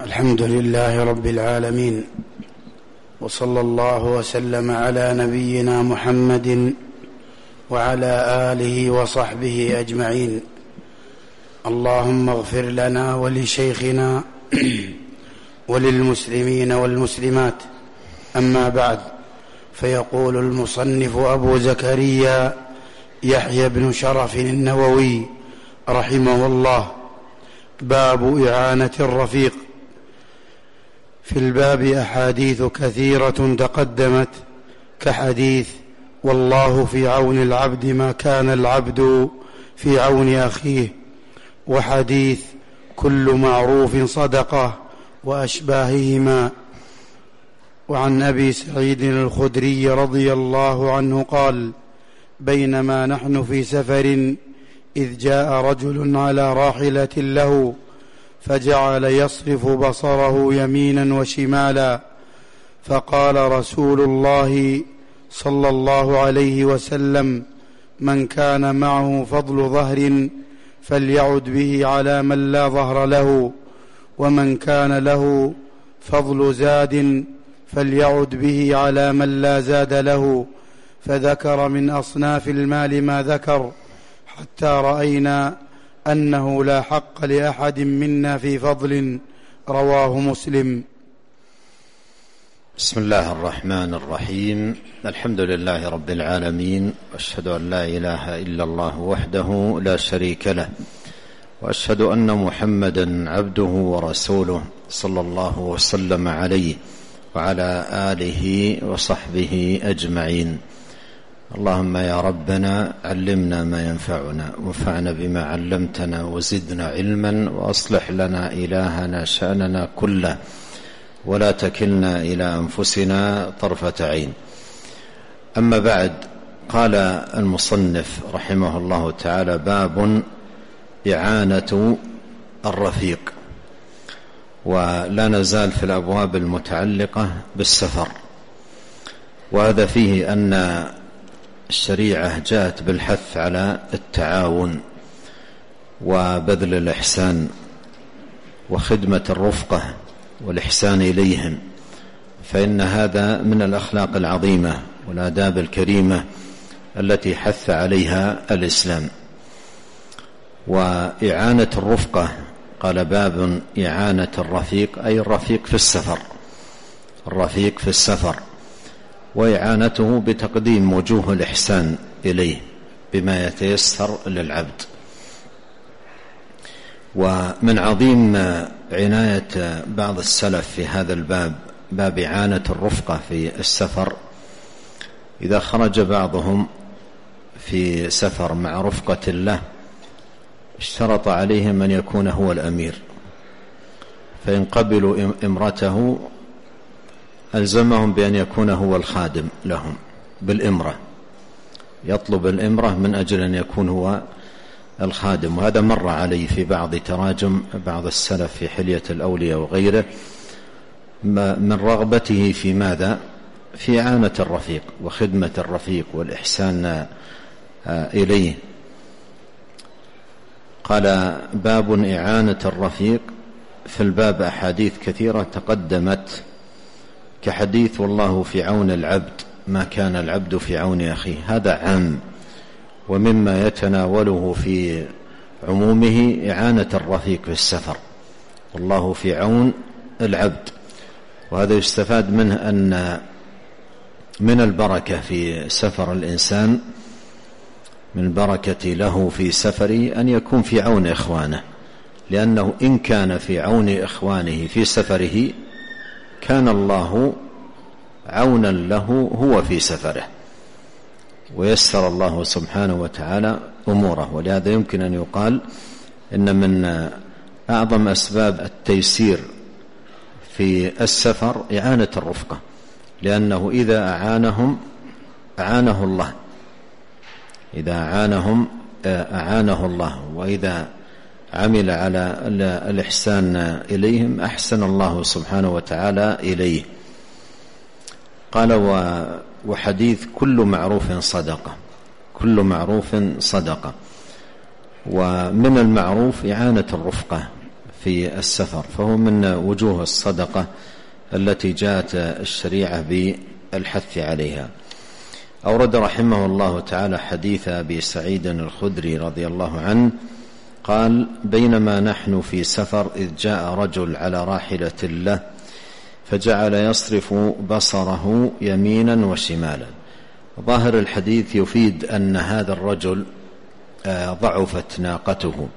الحمد لله رب العالمين، وصلى الله وسلم على نبينا محمد وعلى آله وصحبه أجمعين. اللهم اغفر لنا ولشيخنا وللمسلمين والمسلمات. أما بعد، فيقول المصنف أبو زكريا يحيى بن شرف النووي رحمه الله: باب إعانة الرفيق. في الباب أحاديث كثيرة تقدمت، كحديث والله في عون العبد ما كان العبد في عون أخيه، وحديث كل معروف صدقة، وأشباههما. وعن أبي سعيد الخدري رضي الله عنه قال: بينما نحن في سفر إذ جاء رجل على راحلة له، فجعل يصرف بصره يمينا وشمالا، فقال رسول الله صلى الله عليه وسلم: من كان معه فضل ظهر فليعد به على من لا ظهر له، ومن كان له فضل زاد فليعد به على من لا زاد له. فذكر من أصناف المال ما ذكر، حتى رأينا أنه لا حق لأحد منا في فضل. رواه مسلم. بسم الله الرحمن الرحيم. الحمد لله رب العالمين، وأشهد أن لا إله إلا الله وحده لا شريك له، وأشهد أن محمدا عبده ورسوله صلى الله وسلم عليه وعلى آله وصحبه أجمعين. اللهم يا ربنا علمنا ما ينفعنا، وانفعنا بما علمتنا، وزدنا علما، وأصلح لنا إلهنا شأننا كله، ولا تكلنا إلى أنفسنا طرفة عين. أما بعد، قال المصنف رحمه الله تعالى: باب إعانة الرفيق. ولا نزال في الأبواب المتعلقة بالسفر، وهذا فيه أن الشريعة جاءت بالحث على التعاون وبذل الإحسان وخدمة الرفقة والإحسان إليهم، فإن هذا من الأخلاق العظيمة والآداب الكريمة التي حث عليها الإسلام. وإعانة الرفقة، قال: باب إعانة الرفيق، أي الرفيق في السفر، الرفيق في السفر، وإعانته بتقديم وجوه الإحسان إليه بما يتيسر للعبد. ومن عظيم عناية بعض السلف في هذا الباب، باب إعانة الرفقة في السفر، إذا خرج بعضهم في سفر مع رفقة له اشترط عليهم أن يكون هو الأمير، فإن قبلوا إمرته ألزمهم بأن يكون هو الخادم لهم بالإمرة، يطلب الإمرة من أجل أن يكون هو الخادم. وهذا مر علي في بعض تراجم بعض السلف في حلية الأولياء وغيره، من رغبته في ماذا؟ في إعانة الرفيق وخدمة الرفيق والإحسان إليه. قال: باب إعانة الرفيق. في الباب أحاديث كثيرة تقدمت، كحديث والله في عون العبد ما كان العبد في عون أخيه. هذا عام، ومما يتناوله في عمومه إعانة الرفيق في السفر، والله في عون العبد. وهذا يستفاد منه أن من البركة في سفر الإنسان، من البركة له في سفره أن يكون في عون إخوانه، لأنه إن كان في عون إخوانه في سفره كان الله عونا له هو في سفره، ويسر الله سبحانه وتعالى أموره. ولهذا يمكن أن يقال إن من أعظم أسباب التيسير في السفر إعانة الرفقة، لأنه إذا أعانهم أعانه الله، إذا أعانهم أعانه الله، وإذا عمل على الإحسان إليهم أحسن الله سبحانه وتعالى إليه. قال: وحديث كل معروف صدقة، كل معروف صدقة. ومن المعروف إعانة الرفقة في السفر، فهو من وجوه الصدقة التي جاءت الشريعة بالحث عليها. أورد رحمه الله تعالى حديث أبي سعيد الخدري رضي الله عنه قال: بينما نحن في سفر إذ جاء رجل على راحلة له فجعل يصرف بصره يمينا وشمالا. ظاهر الحديث يفيد أن هذا الرجل ضعفت ناقته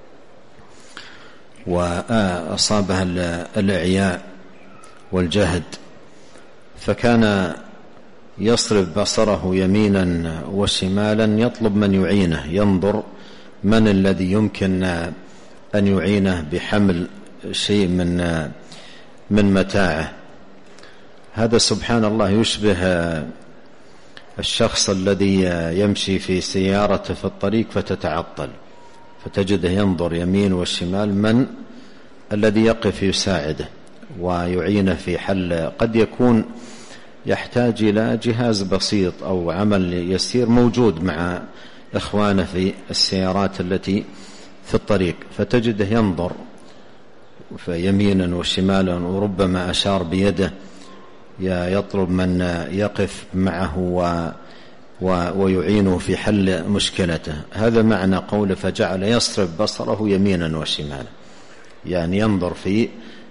وأصابها الإعياء والجهد، فكان يصرف بصره يمينا وشمالا يطلب من يعينه، ينظر من الذي يمكن أن يعينه بحمل شيء من متاعه. هذا سبحان الله يشبه الشخص الذي يمشي في سيارته في الطريق فتتعطل، فتجده ينظر يمين والشمال من الذي يقف يساعده ويعينه في حل. قد يكون يحتاج إلى جهاز بسيط أو عمل يسير موجود مع إخوانه في السيارات التي في الطريق، فتجده ينظر يمينا وشمالا، وربما أشار بيده يطلب من يقف معه ويعينه في حل مشكلته. هذا معنى قوله فجعل يصرف بصره يمينا وشمالا، يعني ينظر في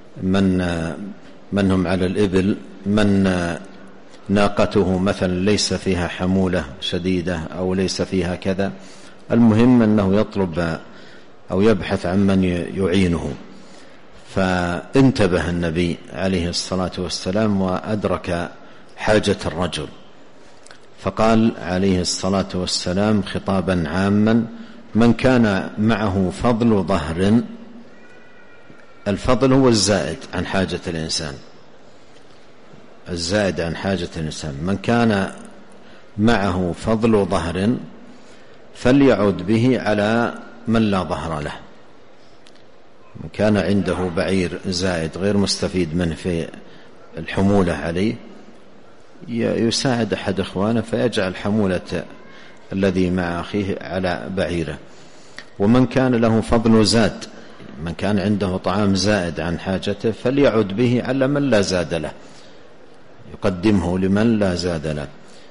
من هم على الإبل، من ناقته مثلا ليس فيها حمولة شديدة أو ليس فيها كذا، المهم أنه يطلب أو يبحث عن من يعينه. فانتبه النبي عليه الصلاة والسلام وأدرك حاجة الرجل، فقال عليه الصلاة والسلام خطابا عاما: من كان معه فضل ظهر، الفضل هو الزائد عن حاجة الإنسان، الزائد عن حاجة الإنسان، من كان معه فضل ظهر فليعد به على من لا ظهر له. من كان عنده بعير زائد غير مستفيد منه في الحمولة عليه يساعد أحد إخوانه فيجعل حمولة الذي مع أخيه على بعيره. ومن كان له فضل زاد، من كان عنده طعام زائد عن حاجته فليعد به على من لا زاد له، يقدمه لمن لا زاد له.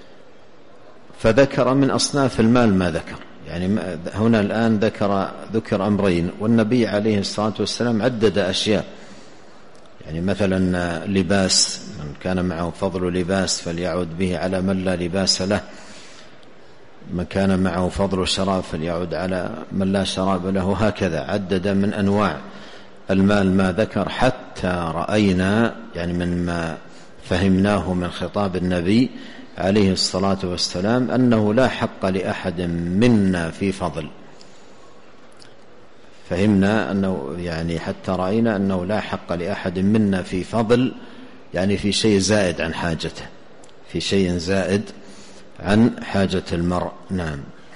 فذكر من أصناف المال ما ذكر، يعني هنا الآن ذكر أمرين، والنبي عليه الصلاة والسلام عدد أشياء، يعني مثلا لباس، من كان معه فضل لباس فليعد به على من لا لباس له، من كان معه فضل شراب فليعد على من لا شراب له، هكذا عدد من أنواع المال ما ذكر، حتى رأينا يعني من ما فهمناه من خطاب النبي عليه الصلاة والسلام أنه لا حق لأحد منا في فضل. فهمنا أنه يعني حتى رأينا أنه لا حق لأحد منا في فضل، يعني في شيء زائد عن حاجته، في شيء زائد عن حاجة المرء. نعم.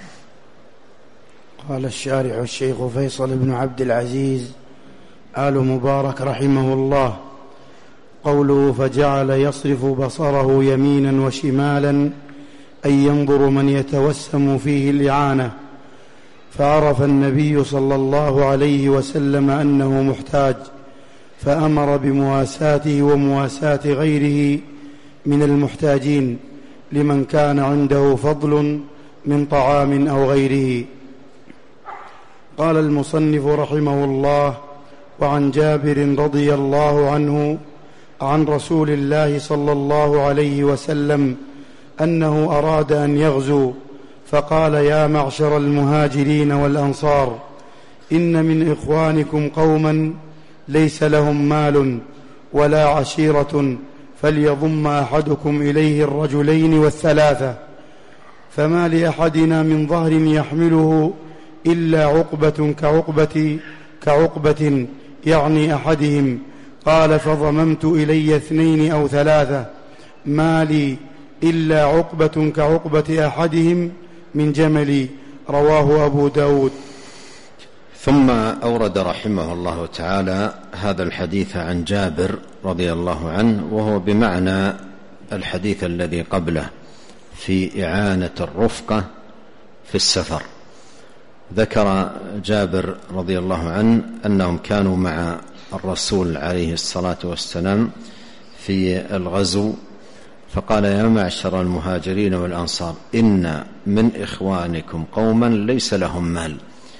قال الشارح الشيخ فيصل بن عبد العزيز آل مبارك رحمه الله: قوله فجعل يصرف بصره يمينا وشمالا أي ينظر من يتوسم فيه الإعانة، فعرف النبي صلى الله عليه وسلم أنه محتاج، فأمر بمواساته ومواساة غيره من المحتاجين لمن كان عنده فضل من طعام أو غيره. قال المصنف رحمه الله: وعن جابر رضي الله عنه عن رسول الله صلى الله عليه وسلم أنه أراد أن يغزو، فقال: يا معشر المهاجرين والأنصار، إن من إخوانكم قوما ليس لهم مال ولا عشيرة، فليضم أحدكم إليه الرجلين والثلاثة، فما لأحدنا من ظهر يحمله إلا عقبة كعقبة يعني أحدهم. قال: فضممت إلي 2 أو 3، ما لي إلا عقبة كعقبة أحدهم من جملي. رواه أبو داود. ثم أورد رحمه الله تعالى هذا الحديث عن جابر رضي الله عنه، وهو بمعنى الحديث الذي قبله في إعانة الرفقة في السفر. ذكر جابر رضي الله عنه أنهم كانوا مع الرسول عليه الصلاة والسلام في الغزو، فقال: يا معشر المهاجرين والأنصار، إن من إخوانكم قوما ليس لهم مال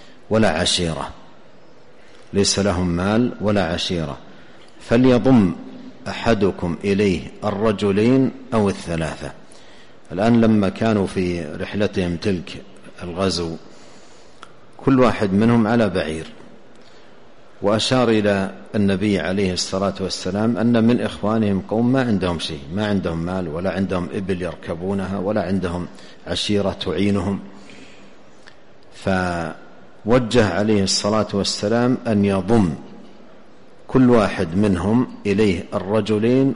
ولا عشيرة، فليضم أحدكم إليه الرجلين أو الثلاثة. الآن لما كانوا في رحلتهم تلك الغزو كل واحد منهم على بعير، وأشار إلى النبي عليه الصلاة والسلام أن من إخوانهم قوم ما عندهم شيء، ما عندهم مال ولا عندهم إبل يركبونها ولا عندهم عشيرة تعينهم، فوجه عليه الصلاة والسلام أن يضم كل واحد منهم إليه الرجلين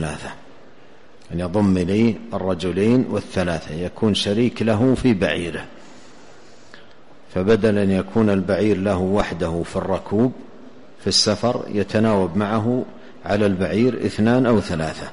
والثلاثة، يكون شريك له في بعيره، فبدل أن يكون البعير له وحده في الركوب في السفر يتناوب معه على البعير 2 أو 3.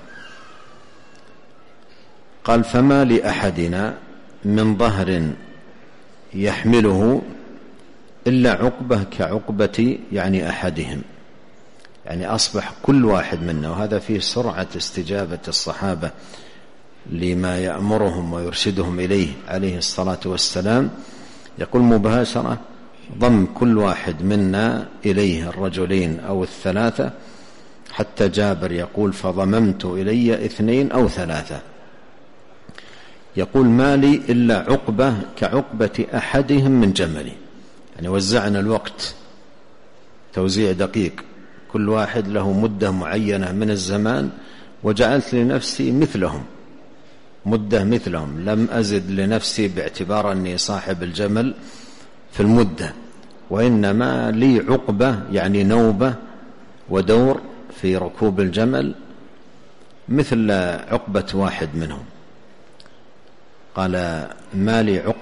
قال: فما لأحدنا من ظهر يحمله إلا عقبة كعقبة أحدهم، أصبح كل واحد منا، وهذا فيه سرعة استجابة الصحابة لما يأمرهم ويرشدهم إليه عليه الصلاة والسلام، يقول مباشرة: ضم كل واحد منا إليه الرجلين أو الثلاثة، حتى جابر يقول: فضممت إلي 2 أو 3. يقول: ما لي إلا عقبة كعقبة أحدهم من جملي، وزعنا الوقت توزيع دقيق، كل واحد له مدة معينة من الزمان، وجعلت لنفسي مدة مثلهم، لم أزد لنفسي باعتبار أني صاحب الجمل في المدة، وإنما لي عقبة نوبة ودور في ركوب الجمل مثل عقبة واحد منهم. قال: ما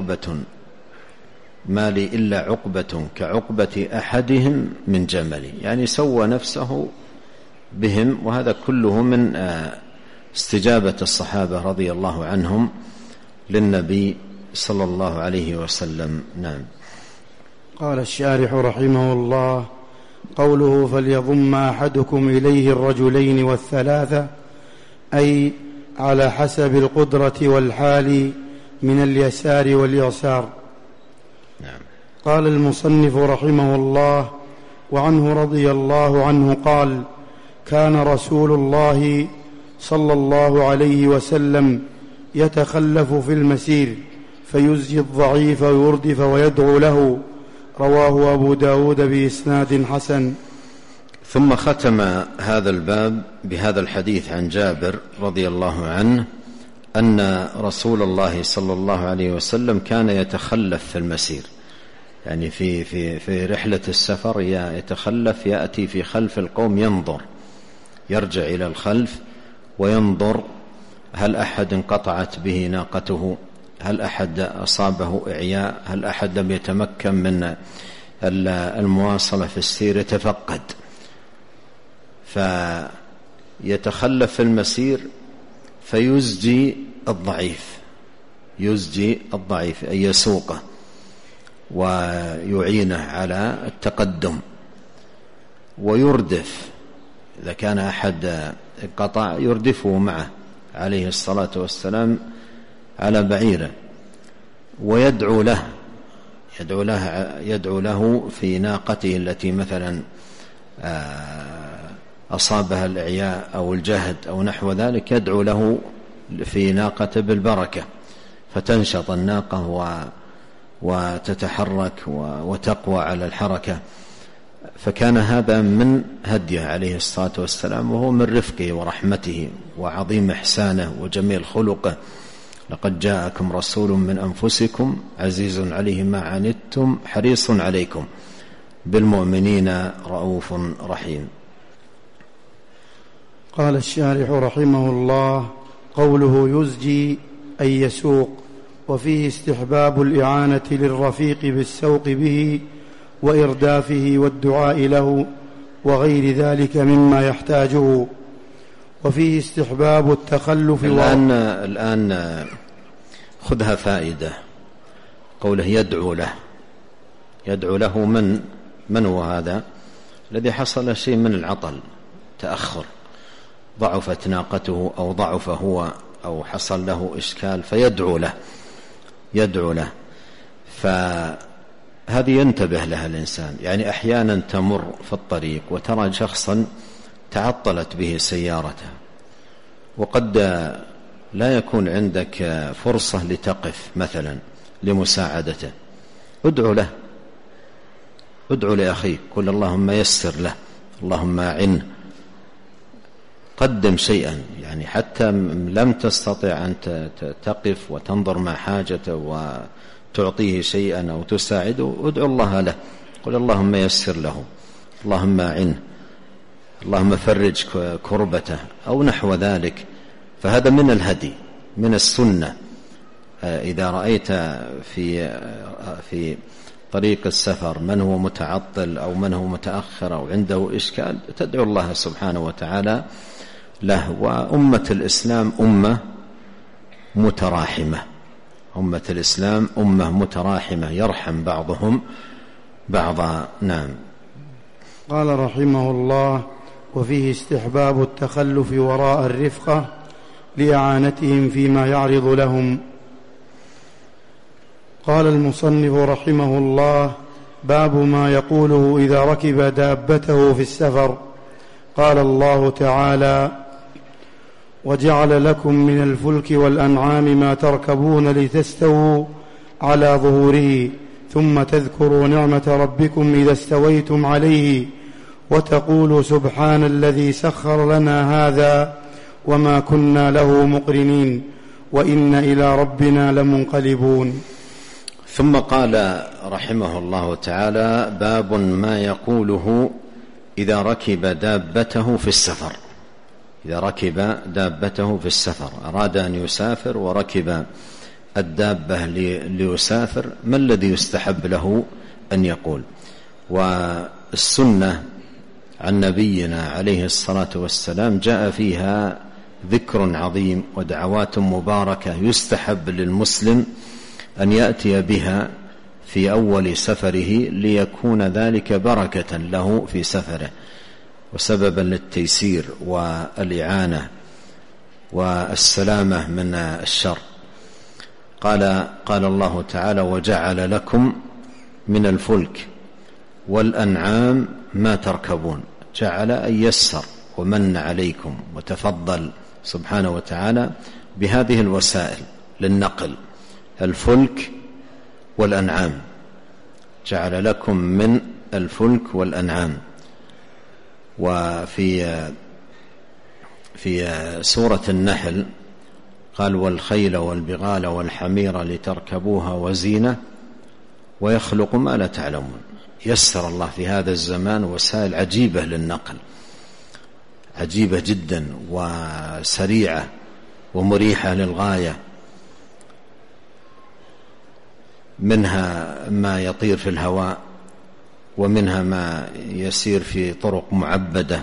لي إلا عقبة كعقبة أحدهم من جملي، سوى نفسه بهم، وهذا كله من استجابة الصحابة رضي الله عنهم للنبي صلى الله عليه وسلم. نعم. قال الشارح رحمه الله: قوله فليضم أحدكم إليه الرجلين والثلاثة، أي على حسب القدرة والحال من اليسار واليسار. نعم. قال المصنف رحمه الله: وعنه رضي الله عنه قال: كان رسول الله صلى الله عليه وسلم يتخلف في المسير فيزجي الضعيف ويردف ويدعو له، رواه أبو داود بإسناد حسن. ثم ختم هذا الباب بهذا الحديث عن جابر رضي الله عنه أن رسول الله صلى الله عليه وسلم كان يتخلف في المسير، في رحلة السفر يتخلف، يأتي في خلف القوم، يرجع إلى الخلف وينظر هل أحد انقطعت به ناقته، هل أحد أصابه إعياء، هل أحد لم يتمكن من المواصلة في السير، يتفقد، فيتخلف في المسير فيزجي الضعيف أي يسوقه ويعينه على التقدم، ويردف إذا كان أحد انقطع يردفه معه عليه الصلاة والسلام على بعيره، ويدعو له في ناقته التي مثلا أصابها الإعياء أو الجهد أو نحو ذلك، يدعو له في ناقته بالبركة فتنشط الناقة وتتحرك وتقوى على الحركة. فكان هذا من هديه عليه الصلاة والسلام، وهو من رفقه ورحمته وعظيم إحسانه وجميل خلقه: لقد جاءكم رسول من أنفسكم عزيز عليه ما عنتم حريص عليكم بالمؤمنين رؤوف رحيم. قال الشارح رحمه الله: قوله يزجي أي يسوق، وفيه استحباب الإعانة للرفيق بالسوق به وإردافه والدعاء له وغير ذلك مما يحتاجه، وفيه استحباب التخلف. الآن خذها فائدة، قوله يدعو له، يدعو له من هو هذا؟ الذي حصل شيء من العطل، تأخر، ضعفت ناقته أو ضعف هو أو حصل له إشكال فيدعو له. فهذه ينتبه لها الإنسان. يعني أحيانا تمر في الطريق وترى شخصا تعطلت به سيارته، وقد لا يكون عندك فرصة لتقف مثلا لمساعدته، ادعو لأخيك، قل اللهم يسر له، اللهم أعنه، قدم شيئا. يعني حتى لم تستطع أن تقف وتنظر مع حاجته وتعطيه شيئا أو تساعده، ادعو الله له، قل اللهم يسر له، اللهم أعنه، اللهم فرج كربته أو نحو ذلك. فهذا من الهدي، من السنة. إذا رأيت في طريق السفر من هو متعطل أو من هو متأخر أو عنده إشكال، تدعو الله سبحانه وتعالى له. وأمة الإسلام أمة متراحمة، يرحم بعضهم بعضا. نعم. قال رحمه الله: وفيه استحباب التخلف وراء الرفقة لإعانتهم فيما يعرض لهم. قال المصنف رحمه الله: باب ما يقوله إذا ركب دابته في السفر. قال الله تعالى: وجعل لكم من الفلك والأنعام ما تركبون لتستووا على ظهوره ثم تذكروا نعمة ربكم إذا استويتم عليه وتقولوا سبحان الذي سخر لنا هذا وما كنا له مقرنين وإن إلى ربنا لمنقلبون. ثم قال رحمه الله تعالى: باب ما يقوله إذا ركب دابته في السفر. إذا ركب دابته في السفر، أراد أن يسافر وركب الدابة ليسافر، ما الذي يستحب له أن يقول؟ والسنة عن نبينا عليه الصلاة والسلام جاء فيها ذكر عظيم ودعوات مباركة يستحب للمسلم أن يأتي بها في أول سفره، ليكون ذلك بركة له في سفره وسببا للتيسير والإعانة والسلامة من الشر. قال الله تعالى: وجعل لكم من الفلك والأنعام ما تركبون. جعل أن يسر ومن عليكم وتفضل سبحانه وتعالى بهذه الوسائل للنقل، الفلك والأنعام. جعل لكم من الفلك والأنعام. وفي سورة النحل قال: والخيل والبغال والحمير لتركبوها وزينة ويخلق ما لا تعلمون. يسر الله في هذا الزمان وسائل عجيبة للنقل، عجيبة جدا وسريعة ومريحة للغاية. منها ما يطير في الهواء، ومنها ما يسير في طرق معبدة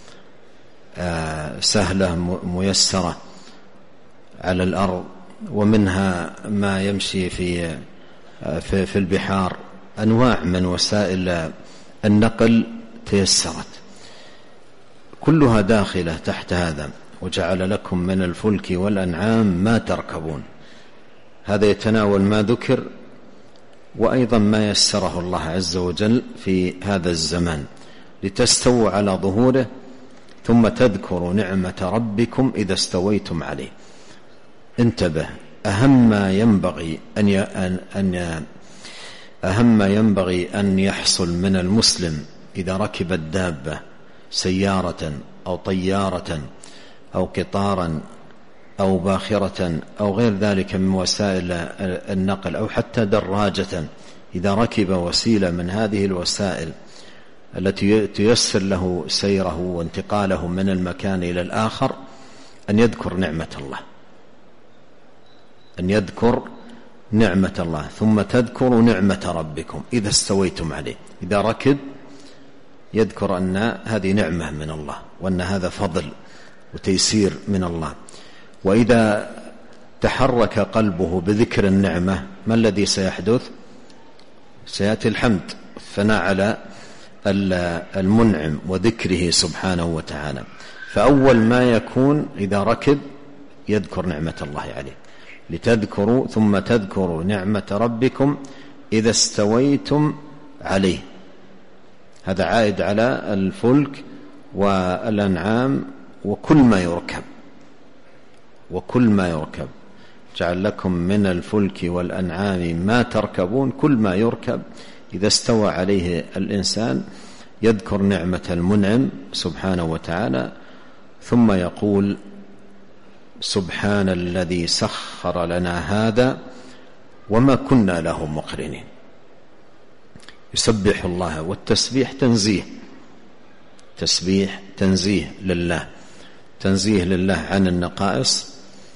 سهلة ميسرة على الأرض، ومنها ما يمشي في البحار. أنواع من وسائل النقل تيسرت، كلها داخلة تحت هذا: وجعل لكم من الفلك والأنعام ما تركبون. هذا يتناول ما ذكر وأيضا ما يسره الله عز وجل في هذا الزمان، لتستووا على ظهوره ثم تذكروا نعمة ربكم إذا استويتم عليه. انتبه، أهم ما ينبغي أن يحصل من المسلم إذا ركب الدابة، سيارة أو طيارة أو قطارا أو باخرة أو غير ذلك من وسائل النقل، أو حتى دراجة، إذا ركب وسيلة من هذه الوسائل التي تيسر له سيره وانتقاله من المكان إلى الآخر، أن يذكر نعمة الله، أن يذكر نعمة الله، ثم تذكروا نعمة ربكم إذا استويتم عليه. إذا ركب يذكر أن هذه نعمة من الله، وأن هذا فضل وتيسير من الله. وإذا تحرك قلبه بذكر النعمة، ما الذي سيحدث؟ سيأتي الحمد، الثناء على المنعم وذكره سبحانه وتعالى. فأول ما يكون إذا ركب يذكر نعمة الله عليه، لتذكروا ثم تذكروا نعمة ربكم إذا استويتم عليه. هذا عائد على الفلك والأنعام وكل ما يركب جعل لكم من الفلك والأنعام ما تركبون. كل ما يركب إذا استوى عليه الإنسان يذكر نعمة المنعم سبحانه وتعالى، ثم يقول سبحان الذي سخر لنا هذا وما كنا له مقرنين. يسبح الله، والتسبيح تنزيه لله، تنزيه لله عن النقائص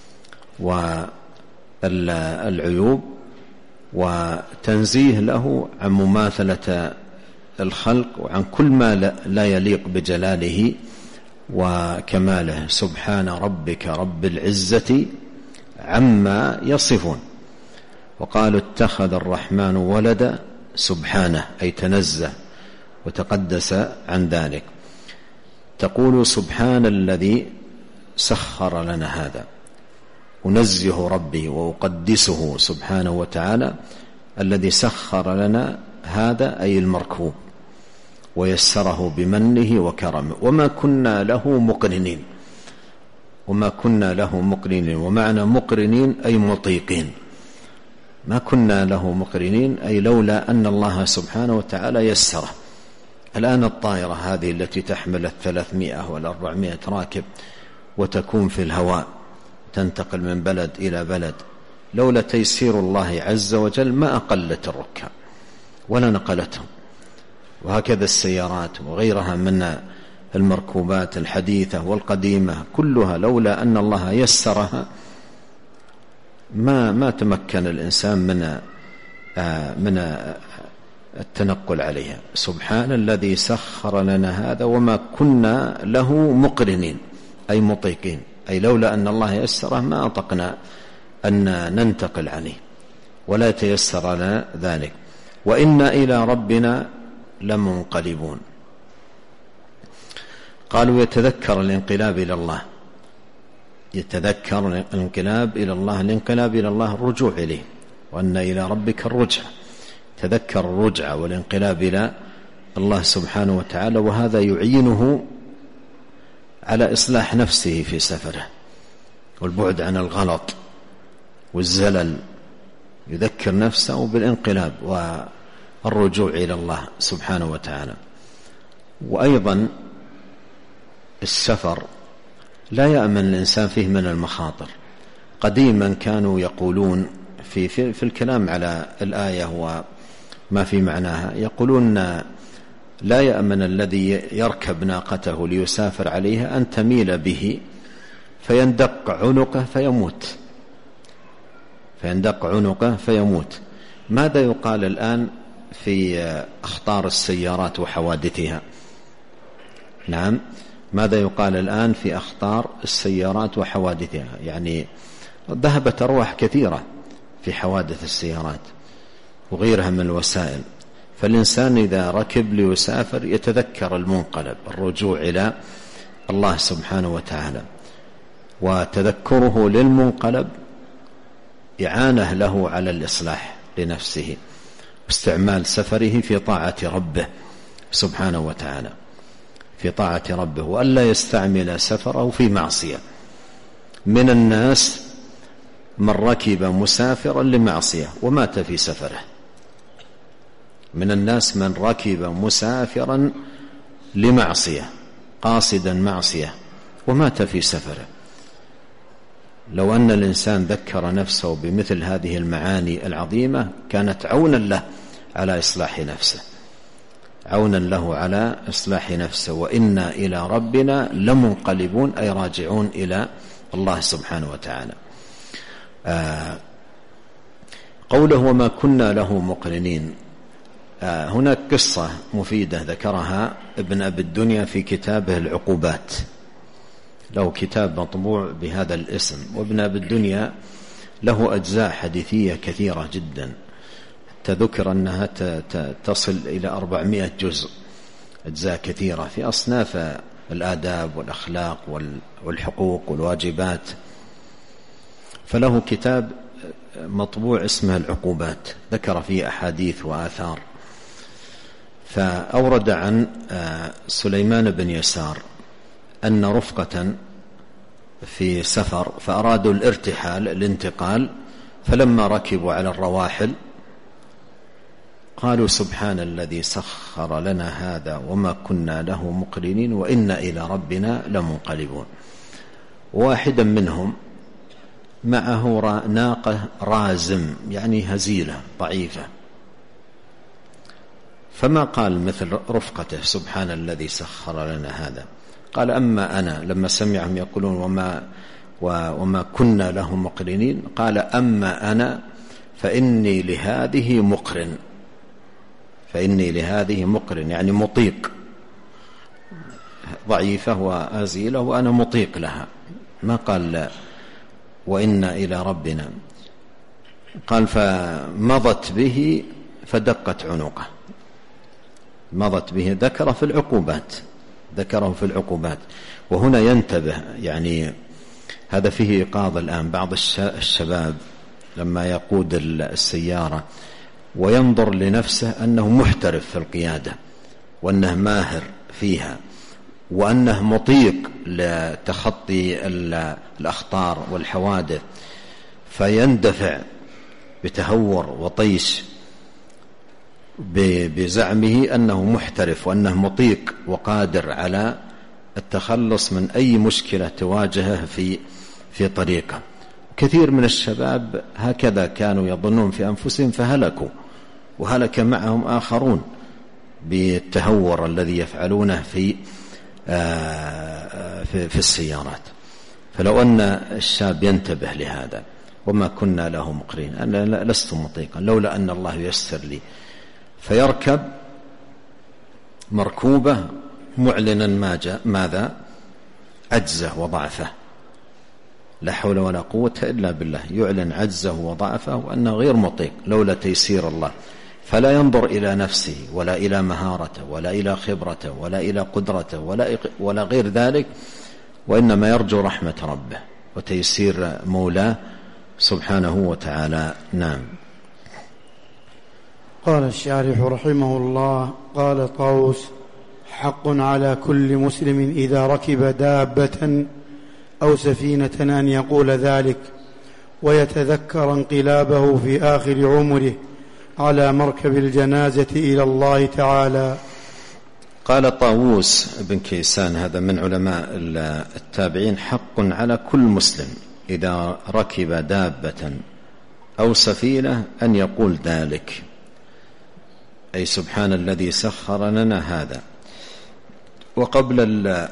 والعيوب، وتنزيه له عن مماثلة الخلق وعن كل ما لا يليق بجلاله وكماله. سبحان ربك رب العزة عما يصفون. وقالوا اتخذ الرحمن ولدا، سبحانه أي تنزه وتقدس عن ذلك. تقول سبحان الذي سخر لنا هذا، أنزه ربي وأقدسه سبحانه وتعالى الذي سخر لنا هذا أي المركوب ويسره بمنه وكرمه. وما كنا له مقرنين، ومعنى مقرنين أي مطيقين. ما كنا له مقرنين أي لولا أن الله سبحانه وتعالى يسره. الآن الطائرة هذه التي تحمل 300 وال400 راكب وتكون في الهواء تنتقل من بلد إلى بلد، لولا تيسير الله عز وجل ما أقلت الركاب ولا نقلتهم. وهكذا السيارات وغيرها من المركوبات الحديثة والقديمة كلها لولا أن الله يسرها ما تمكن الإنسان من التنقل عليها. سبحان الذي سخر لنا هذا وما كنا له مقرنين أي مطيقين، أي لولا أن الله يسره ما أطقنا أن ننتقل عليه ولا يتيسر لنا ذلك. وإنا إلى ربنا لمنقلبون. قالوا يتذكر الانقلاب إلى الله، يتذكر الانقلاب إلى الله، الانقلاب إلى الله الرجوع إليه، وأن إلى ربك الرجع. تذكر الرجع والانقلاب إلى الله سبحانه وتعالى، وهذا يعينه على إصلاح نفسه في سفره والبعد عن الغلط والزلل. يذكر نفسه بالانقلاب والرجوع إلى الله سبحانه وتعالى. وأيضا السفر لا يأمن الإنسان فيه من المخاطر. قديما كانوا يقولون في الكلام على الآية وما في معناها، يقولون لا يأمن الذي يركب ناقته ليسافر عليها أن تميل به فيندق عنقه فيموت. ماذا يقال الآن في أخطار السيارات وحوادثها؟ نعم، ماذا يقال الآن في أخطار السيارات وحوادثها؟ يعني ذهبت أرواح كثيرة في حوادث السيارات وغيرها من الوسائل. فالإنسان إذا ركب ليسافر يتذكر المنقلب، الرجوع إلى الله سبحانه وتعالى، وتذكره للمنقلب إعانة له على الإصلاح لنفسه واستعمال سفره في طاعة ربه سبحانه وتعالى، في طاعة ربه، وألا يستعمل سفره في معصية. من الناس من ركب مسافرا لمعصية ومات في سفره، من الناس من ركب مسافرا لمعصية قاصدا معصية ومات في سفره. لو أن الإنسان ذكر نفسه بمثل هذه المعاني العظيمة كانت عونا له على إصلاح نفسه، عونا له على إصلاح نفسه. وإنا إلى ربنا لمنقلبون أي راجعون إلى الله سبحانه وتعالى. قوله وما كنا له مقرنين، هناك قصة مفيدة ذكرها ابن أبي الدنيا في كتابه العقوبات، له كتاب مطبوع بهذا الاسم. وابن أبي الدنيا له أجزاء حديثية كثيرة جدا، تذكر أنها تصل إلى 400 جزء، أجزاء كثيرة في أصناف الآداب والأخلاق والحقوق والواجبات. فله كتاب مطبوع اسمه العقوبات، ذكر فيه أحاديث وآثار. فأورد عن سليمان بن يسار أن رفقة في سفر فأرادوا الانتقال، فلما ركبوا على الرواحل قالوا سبحان الذي سخر لنا هذا وما كنا له مقرنين وإنا إلى ربنا لمنقلبون. واحدا منهم معه ناقة رازم، يعني هزيلة ضعيفة، فما قال مثل رفقته سبحان الذي سخر لنا هذا، قال أما أنا لما سمعهم يقولون وما كنا له مقرنين، قال أما أنا فإني لهذه مقرن، يعني مطيق، ضعيفة وهزيلة وأنا مطيق لها. ما قال وإنا إلى ربنا، قال فمضت به فدقت عنقه، مضت به. ذكره في العقوبات. وهنا ينتبه، يعني هذا فيه إيقاظ الآن بعض الشباب لما يقود السيارة وينظر لنفسه أنه محترف في القيادة وأنه ماهر فيها وأنه مطيق لتخطي الأخطار والحوادث، فيندفع بتهور وطيش بزعمه أنه محترف وأنه مطيق وقادر على التخلص من أي مشكلة تواجهه في طريقه. كثير من الشباب هكذا كانوا يظنون في أنفسهم فهلكوا، وهلك معهم آخرون بالتهور الذي يفعلونه في السيارات. فلو أن الشاب ينتبه لهذا، وما كنا له مقرين، أنا لست مطيقا لولا أن الله ييسر لي، فيركب مركوبة معلنا ماذا؟ عجزه وضعفه، لا حول ولا قوة إلا بالله، يعلن عجزه وضعفه وأنه غير مطيق لولا تيسير الله. فلا ينظر إلى نفسه ولا إلى مهارته ولا إلى خبرته ولا إلى قدرته ولا غير ذلك، وإنما يرجو رحمة ربه وتيسير مولاه سبحانه وتعالى. نعم. قال الشارح رحمه الله: قال طاووس: حق على كل مسلم إذا ركب دابة أو سفينة أن يقول ذلك ويتذكر انقلابه في آخر عمره على مركب الجنازة إلى الله تعالى. قال طاووس بن كيسان، هذا من علماء التابعين: حق على كل مسلم إذا ركب دابة أو سفينة أن يقول ذلك، أي سبحان الذي سخر لنا هذا. وقبل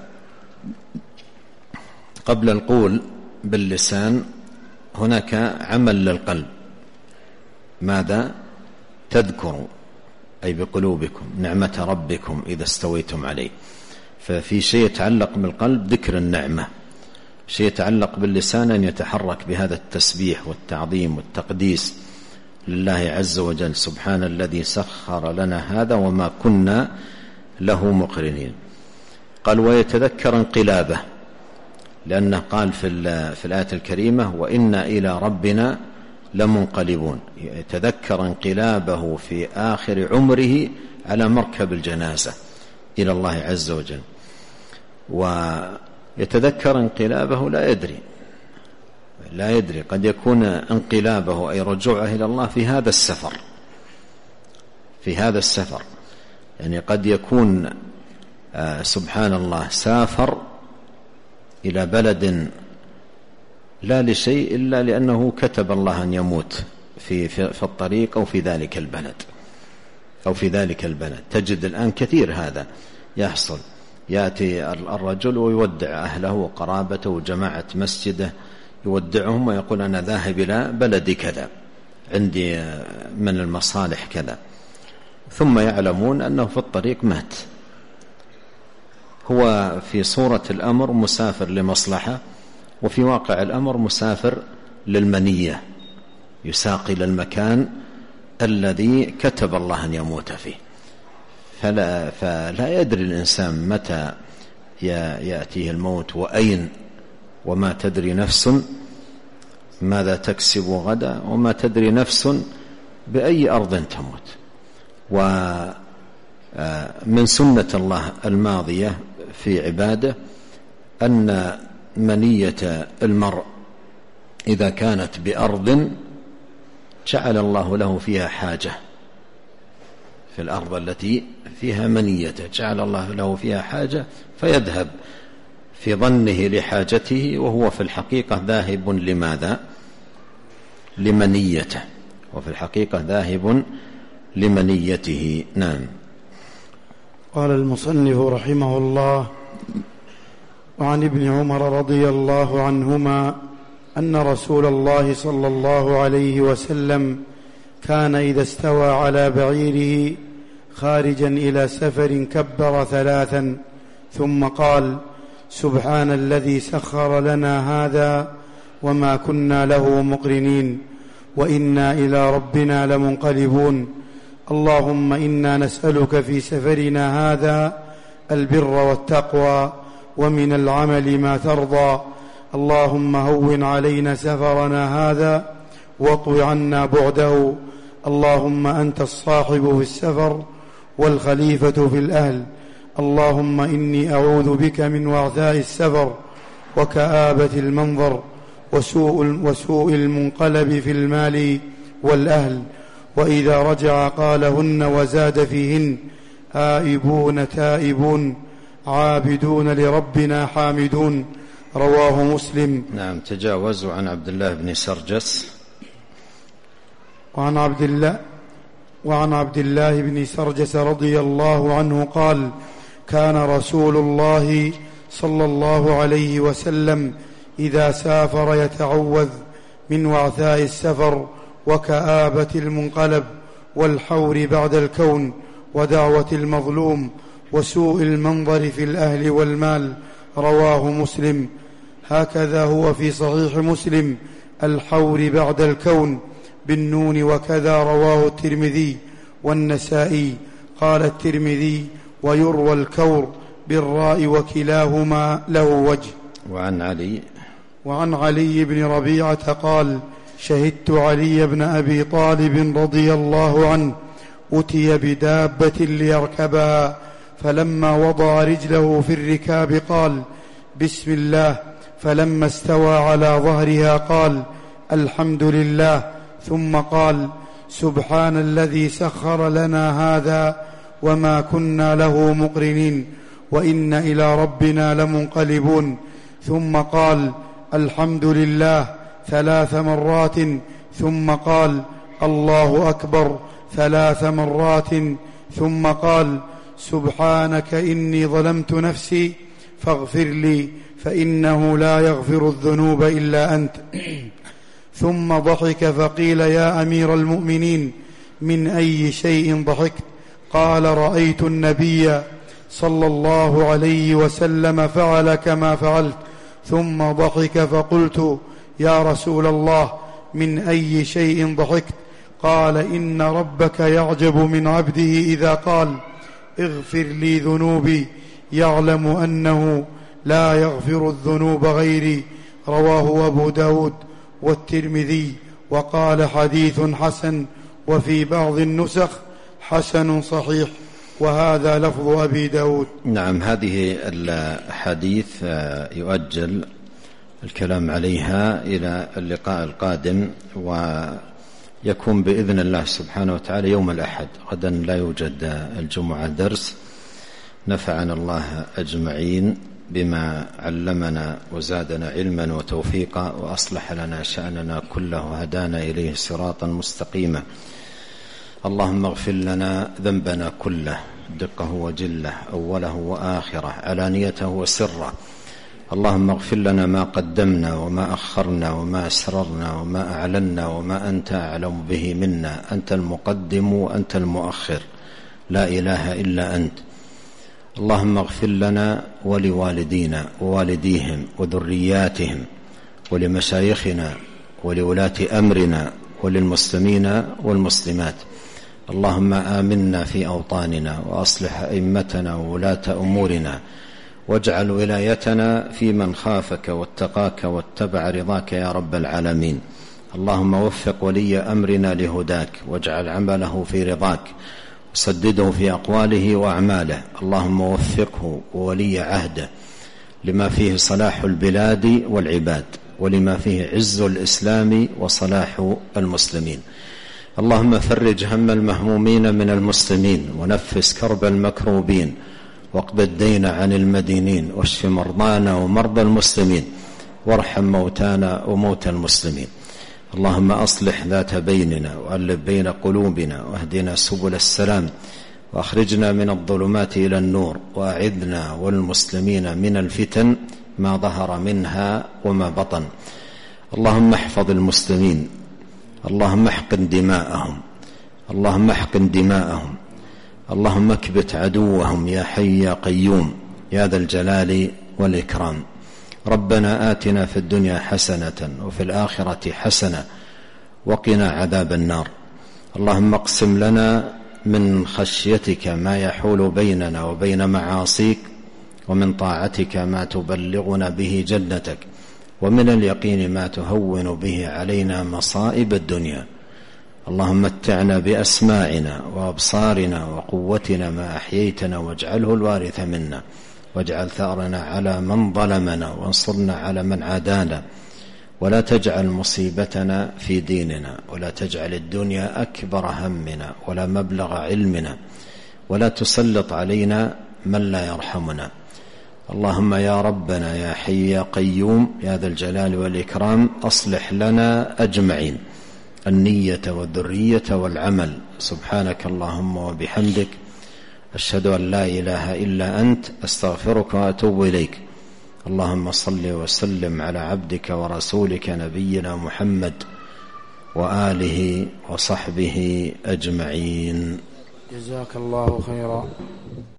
القول باللسان هناك عمل للقلب. ماذا؟ تذكروا، أي بقلوبكم، نعمة ربكم إذا استويتم عليه. ففي شيء يتعلق بالقلب ذكر النعمة، شيء يتعلق باللسان أن يتحرك بهذا التسبيح والتعظيم والتقديس لله عز وجل، سبحان الذي سخر لنا هذا وما كنا له مقرنين. قال ويتذكر انقلابه، لأنه قال في الآية الكريمة: وإنا إلى ربنا لمنقلبون. يتذكر انقلابه في آخر عمره على مركب الجنازة إلى الله عز وجل. ويتذكر انقلابه لا يدري قد يكون انقلابه أي رجوعه إلى الله في هذا السفر، يعني قد يكون سبحان الله سافر إلى بلد لا لشيء إلا لأنه كتب الله أن يموت في الطريق أو في ذلك البلد. تجد الآن كثير هذا يحصل، يأتي الرجل ويودع أهله وقرابته وجماعة مسجده، يودعهم ويقول: أنا ذاهب إلى بلد كذا، عندي من المصالح كذا، ثم يعلمون أنه في الطريق مات. هو في صورة الأمر مسافر لمصلحة، وفي واقع الأمر مسافر للمنية، يساق إلى المكان الذي كتب الله أن يموت فيه، فلا يدري الإنسان متى يأتيه الموت وأين، وما تدري نفس ماذا تكسب غدا، وما تدري نفس بأي أرض تموت. ومن سنة الله الماضية في عباده أن منية المرء إذا كانت بأرض جعل الله له فيها حاجة، في الأرض التي فيها منيته جعل الله له فيها حاجة، فيذهب في ظنه لحاجته، وهو في الحقيقة ذاهب لماذا؟ لمنيته، وفي الحقيقة ذاهب لمنيته. نعم. قال المصنف رحمه الله: وعن ابن عمر رضي الله عنهما أن رسول الله صلى الله عليه وسلم كان إذا استوى على بعيره خارجا إلى سفر كبر 3 ثم قال: سبحان الذي سخر لنا هذا وما كنا له مقرنين وإنا إلى ربنا لمنقلبون، اللهم إنا نسألك في سفرنا هذا البر والتقوى ومن العمل ما ترضى، اللهم هون علينا سفرنا هذا واطو عنا بعده، اللهم أنت الصاحب في السفر والخليفة في الأهل، اللهم إني أعوذ بك من وعثاء السفر وكآبة المنظر وسوء المنقلب في المال والأهل، وإذا رجع قالهن وزاد فيهن: آئبون تائبون عابدون لربنا حامدون، رواه مسلم. نعم. تجاوزوا عن عبد الله بن سرجس. وعن عبد الله بن سرجس رضي الله عنه قال: كان رسول الله صلى الله عليه وسلم إذا سافر يتعوذ من وعثاء السفر وكآبة المنقلب والحور بعد الكون ودعوة المظلوم وسوء المنظر في الأهل والمال، رواه مسلم. هكذا هو في صحيح مسلم: الحور بعد الكون بالنون، وكذا رواه الترمذي والنسائي. قال الترمذي: ويروى الكور بالراء وكلاهما له وجه. وعن علي بن ربيعة قال: شهدت علي بن أبي طالب رضي الله عنه أتي بدابة ليركبها، فلما وضع رجله في الركاب قال: بسم الله، فلما استوى على ظهرها قال: الحمد لله، ثم قال: سبحان الذي سخر لنا هذا وما كنا له مقرنين وإن إلى ربنا لمنقلبون، ثم قال: الحمد لله 3 مرات، ثم قال: الله أكبر 3 مرات، ثم قال: سبحانك إني ظلمت نفسي فاغفر لي فإنه لا يغفر الذنوب إلا أنت. ثم ضحك فقيل: يا أمير المؤمنين من أي شيء ضحكت؟ قال: رأيت النبي صلى الله عليه وسلم فعل كما فعلت. ثم ضحك فقلت: يا رسول الله من أي شيء ضحكت؟ قال: إن ربك يعجب من عبده إذا قال: اغفر لي ذنوبي، يعلم أنه لا يغفر الذنوب غيري، رواه أبو داود والترمذي، وقال: حديث حسن، وفي بعض النسخ حسن صحيح، وهذا لفظ أبي داود. نعم. هذه الحديث يؤجل الكلام عليها إلى اللقاء القادم، ويكون بإذن الله سبحانه وتعالى يوم الأحد. غدا لا يوجد الجمعة درس. نفعنا الله أجمعين بما علمنا وزادنا علما وتوفيقا، وأصلح لنا شأننا كله وهدانا إليه صراطا مستقيما. اللهم اغفر لنا ذنبنا كله، دقه وجله، أوله وآخره، علانيته وسره. اللهم اغفر لنا ما قدمنا وما أخرنا وما أسررنا وما أعلنا وما أنت أعلم به منا، أنت المقدم وأنت المؤخر، لا إله إلا أنت. اللهم اغفر لنا ولوالدينا ووالديهم وذرياتهم ولمشايخنا ولولاة أمرنا وللمسلمين والمسلمات. اللهم آمنا في أوطاننا وأصلح أئمتنا وولاة أمورنا، واجعل ولايتنا في من خافك واتقاك واتبع رضاك يا رب العالمين. اللهم وفق ولي أمرنا لهداك، واجعل عمله في رضاك، وسدده في أقواله وأعماله. اللهم وفقه وولي عهده لما فيه صلاح البلاد والعباد، ولما فيه عز الإسلام وصلاح المسلمين. اللهم فرج هم المهمومين من المسلمين، ونفس كرب المكروبين، واقض الدين عن المدينين، واشف مرضانا ومرضى المسلمين، وارحم موتانا وموتى المسلمين. اللهم أصلح ذات بيننا، وألف بين قلوبنا، واهدنا سبل السلام، وأخرجنا من الظلمات إلى النور، وأعذنا والمسلمين من الفتن ما ظهر منها وما بطن. اللهم احفظ المسلمين، اللهم احقن دماءهم، اللهم احقن دماءهم، اللهم اكبت عدوهم يا حي يا قيوم يا ذا الجلال والإكرام. ربنا آتنا في الدنيا حسنة وفي الآخرة حسنة وقنا عذاب النار. اللهم اقسم لنا من خشيتك ما يحول بيننا وبين معاصيك، ومن طاعتك ما تبلغنا به جنتك، ومن اليقين ما تهون به علينا مصائب الدنيا. اللهم متعنا بأسماعنا وأبصارنا وقوتنا ما أحييتنا، واجعله الوارث منا، واجعل ثأرنا على من ظلمنا، وانصرنا على من عادانا، ولا تجعل مصيبتنا في ديننا، ولا تجعل الدنيا أكبر همنا ولا مبلغ علمنا، ولا تسلط علينا من لا يرحمنا. اللهم يا ربنا يا حي يا قيوم يا ذا الجلال والإكرام، أصلح لنا أجمعين النية والذرية والعمل. سبحانك اللهم وبحمدك، أشهد أن لا إله إلا أنت، أستغفرك وأتوب إليك. اللهم صل وسلم على عبدك ورسولك نبينا محمد وآله وصحبه أجمعين. جزاك الله خيرا.